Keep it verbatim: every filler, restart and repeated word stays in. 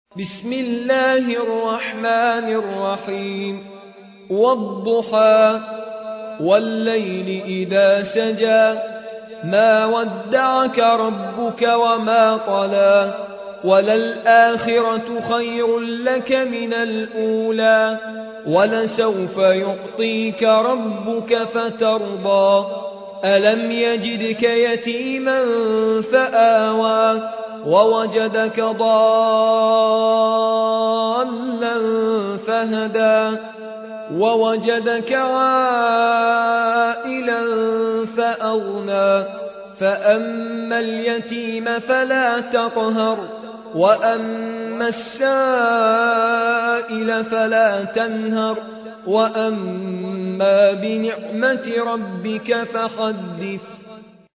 بسم الله الرحمن الرحيم والضحى والليل إذا سجى ما ودعك ربك وما قلى وللآخرة خير لك من الأولى ولسوف يعطيك ربك فترضى ألم يجدك يتيما فآوى ووجدك ضالا فهدى ووجدك عائلا فأغنى فأما اليتيم فلا تقهر وأما السائل فلا تنهر وأما بنعمة ربك فحدث